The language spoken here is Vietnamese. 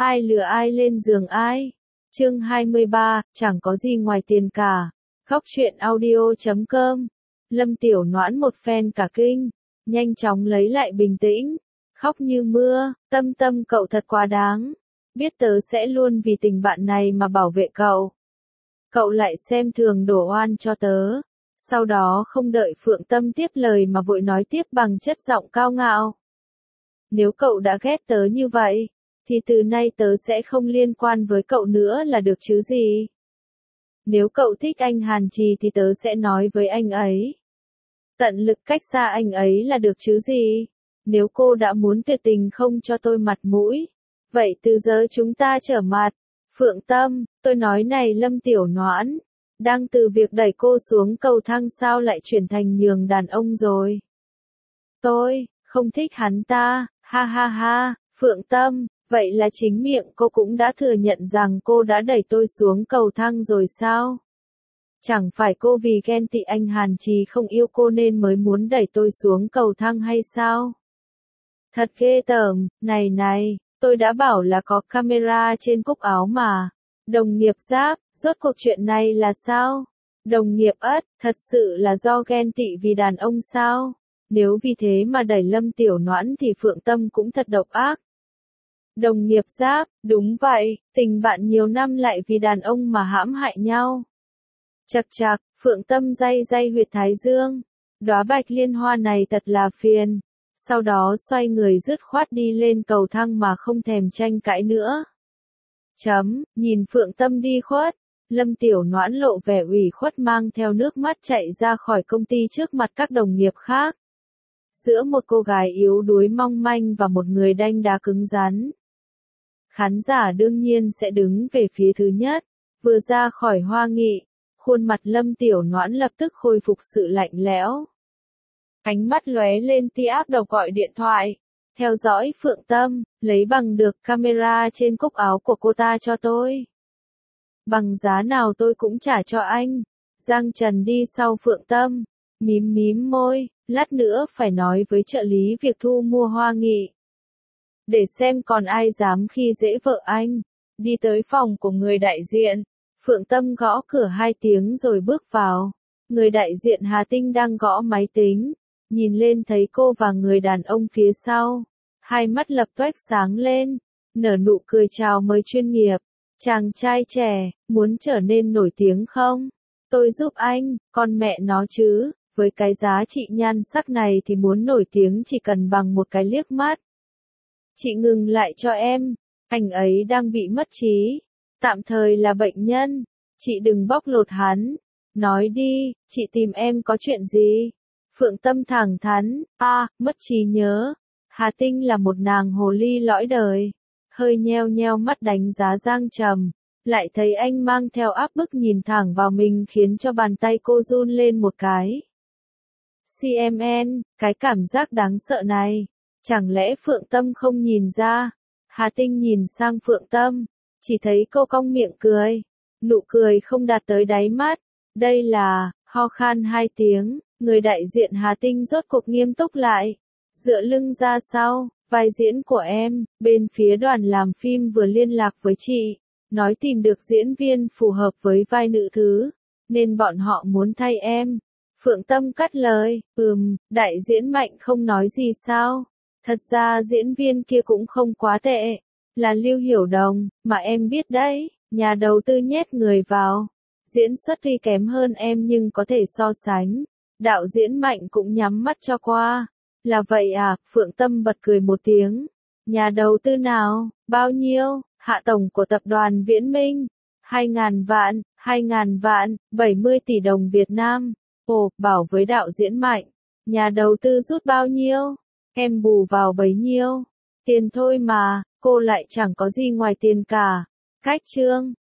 Ai lừa ai lên giường ai? Chương 23, chẳng có gì ngoài tiền cả. Góc truyện audio.com. Lâm Tiểu Noãn một phen cả kinh, nhanh chóng lấy lại bình tĩnh, khóc như mưa, Tâm Tâm cậu thật quá đáng, biết tớ sẽ luôn vì tình bạn này mà bảo vệ cậu. Cậu lại xem thường đổ oan cho tớ, sau đó không đợi Phượng Tâm tiếp lời mà vội nói tiếp bằng chất giọng cao ngạo. Nếu cậu đã ghét tớ như vậy, thì từ nay tớ sẽ không liên quan với cậu nữa là được chứ gì. Nếu cậu thích anh Hàn Trì thì tớ sẽ nói với anh ấy. Tận lực cách xa anh ấy là được chứ gì. Nếu cô đã muốn tuyệt tình không cho tôi mặt mũi, vậy từ giờ chúng ta trở mặt. Phượng Tâm, tôi nói này Lâm Tiểu Noãn, đang từ việc đẩy cô xuống cầu thang sao lại chuyển thành nhường đàn ông rồi. Tôi không thích hắn ta, ha ha ha, Phượng Tâm, vậy là chính miệng cô cũng đã thừa nhận rằng cô đã đẩy tôi xuống cầu thang rồi sao? Chẳng phải cô vì ghen tị anh Hàn Trì không yêu cô nên mới muốn đẩy tôi xuống cầu thang hay sao? Thật ghê tởm, này, tôi đã bảo là có camera trên cúc áo mà. Đồng nghiệp Giáp, rốt cuộc chuyện này là sao? Đồng nghiệp Ất, thật sự là do ghen tị vì đàn ông sao? Nếu vì thế mà đẩy Lâm Tiểu Noãn thì Phượng Tâm cũng thật độc ác. Đồng nghiệp Giáp, đúng vậy, tình bạn nhiều năm lại vì đàn ông mà hãm hại nhau. Chật chạc, Phượng Tâm day huyệt thái dương. Đóa bạch liên hoa này thật là phiền. Sau đó xoay người dứt khoát đi lên cầu thang mà không thèm tranh cãi nữa. Nhìn Phượng Tâm đi khuất, Lâm Tiểu Noãn lộ vẻ ủy khuất mang theo nước mắt chạy ra khỏi công ty trước mặt các đồng nghiệp khác. Giữa một cô gái yếu đuối mong manh và một người đanh đá cứng rắn. Khán giả đương nhiên sẽ đứng về phía thứ nhất. Vừa ra khỏi hoa nghị, khuôn mặt Lâm Tiểu Noãn lập tức khôi phục sự lạnh lẽo. Ánh mắt lóe lên tia ác độc gọi điện thoại. Theo dõi Phượng Tâm, lấy bằng được camera trên cúc áo của cô ta cho tôi. Bằng giá nào tôi cũng trả cho anh. Giang Trần đi sau Phượng Tâm, mím môi, lát nữa phải nói với trợ lý việc thu mua hoa nghị. Để xem còn ai dám khi dễ vợ anh. Đi tới phòng của người đại diện, Phượng Tâm gõ cửa 2 tiếng rồi bước vào. Người đại diện Hà Tinh đang gõ máy tính, nhìn lên thấy cô và người đàn ông phía sau. Hai mắt lập toách sáng lên, nở nụ cười chào mời chuyên nghiệp. Chàng trai trẻ, muốn trở nên nổi tiếng không? Tôi giúp anh, con mẹ nó chứ, với cái giá trị nhan sắc này thì muốn nổi tiếng chỉ cần bằng một cái liếc mắt. Chị ngừng lại cho em, anh ấy đang bị mất trí, tạm thời là bệnh nhân, chị đừng bóc lột hắn. Nói đi, chị tìm em có chuyện gì? Phượng Tâm thẳng thắn, mất trí nhớ. Hà Tinh là một nàng hồ ly lõi đời, hơi nheo mắt đánh giá Giang Trầm, lại thấy anh mang theo áp bức nhìn thẳng vào mình khiến cho bàn tay cô run lên một cái. CMN, cái cảm giác đáng sợ này, chẳng lẽ Phượng Tâm không nhìn ra? Hà Tinh nhìn sang Phượng Tâm, chỉ thấy cô cong miệng cười, nụ cười không đạt tới đáy mắt. Đây là, ho khan 2 tiếng, người đại diện Hà Tinh rốt cuộc nghiêm túc lại. Dựa lưng ra sau, vai diễn của em, bên phía đoàn làm phim vừa liên lạc với chị, nói tìm được diễn viên phù hợp với vai nữ thứ, nên bọn họ muốn thay em. Phượng Tâm cắt lời, đại diễn Mạnh không nói gì sao? Thật ra diễn viên kia cũng không quá tệ, là Lưu Hiểu Đồng, mà em biết đấy, nhà đầu tư nhét người vào. Diễn xuất tuy kém hơn em nhưng có thể so sánh. Đạo diễn Mạnh cũng nhắm mắt cho qua. Là vậy à, Phượng Tâm bật cười một tiếng. Nhà đầu tư nào, bao nhiêu? Hạ tổng của tập đoàn Viễn Minh. 2.000 vạn, 70 tỷ đồng Việt Nam. Ồ, bảo với đạo diễn Mạnh. Nhà đầu tư rút bao nhiêu? Em bù vào bấy nhiêu? Tiền thôi mà, cô lại chẳng có gì ngoài tiền cả. Cách chương.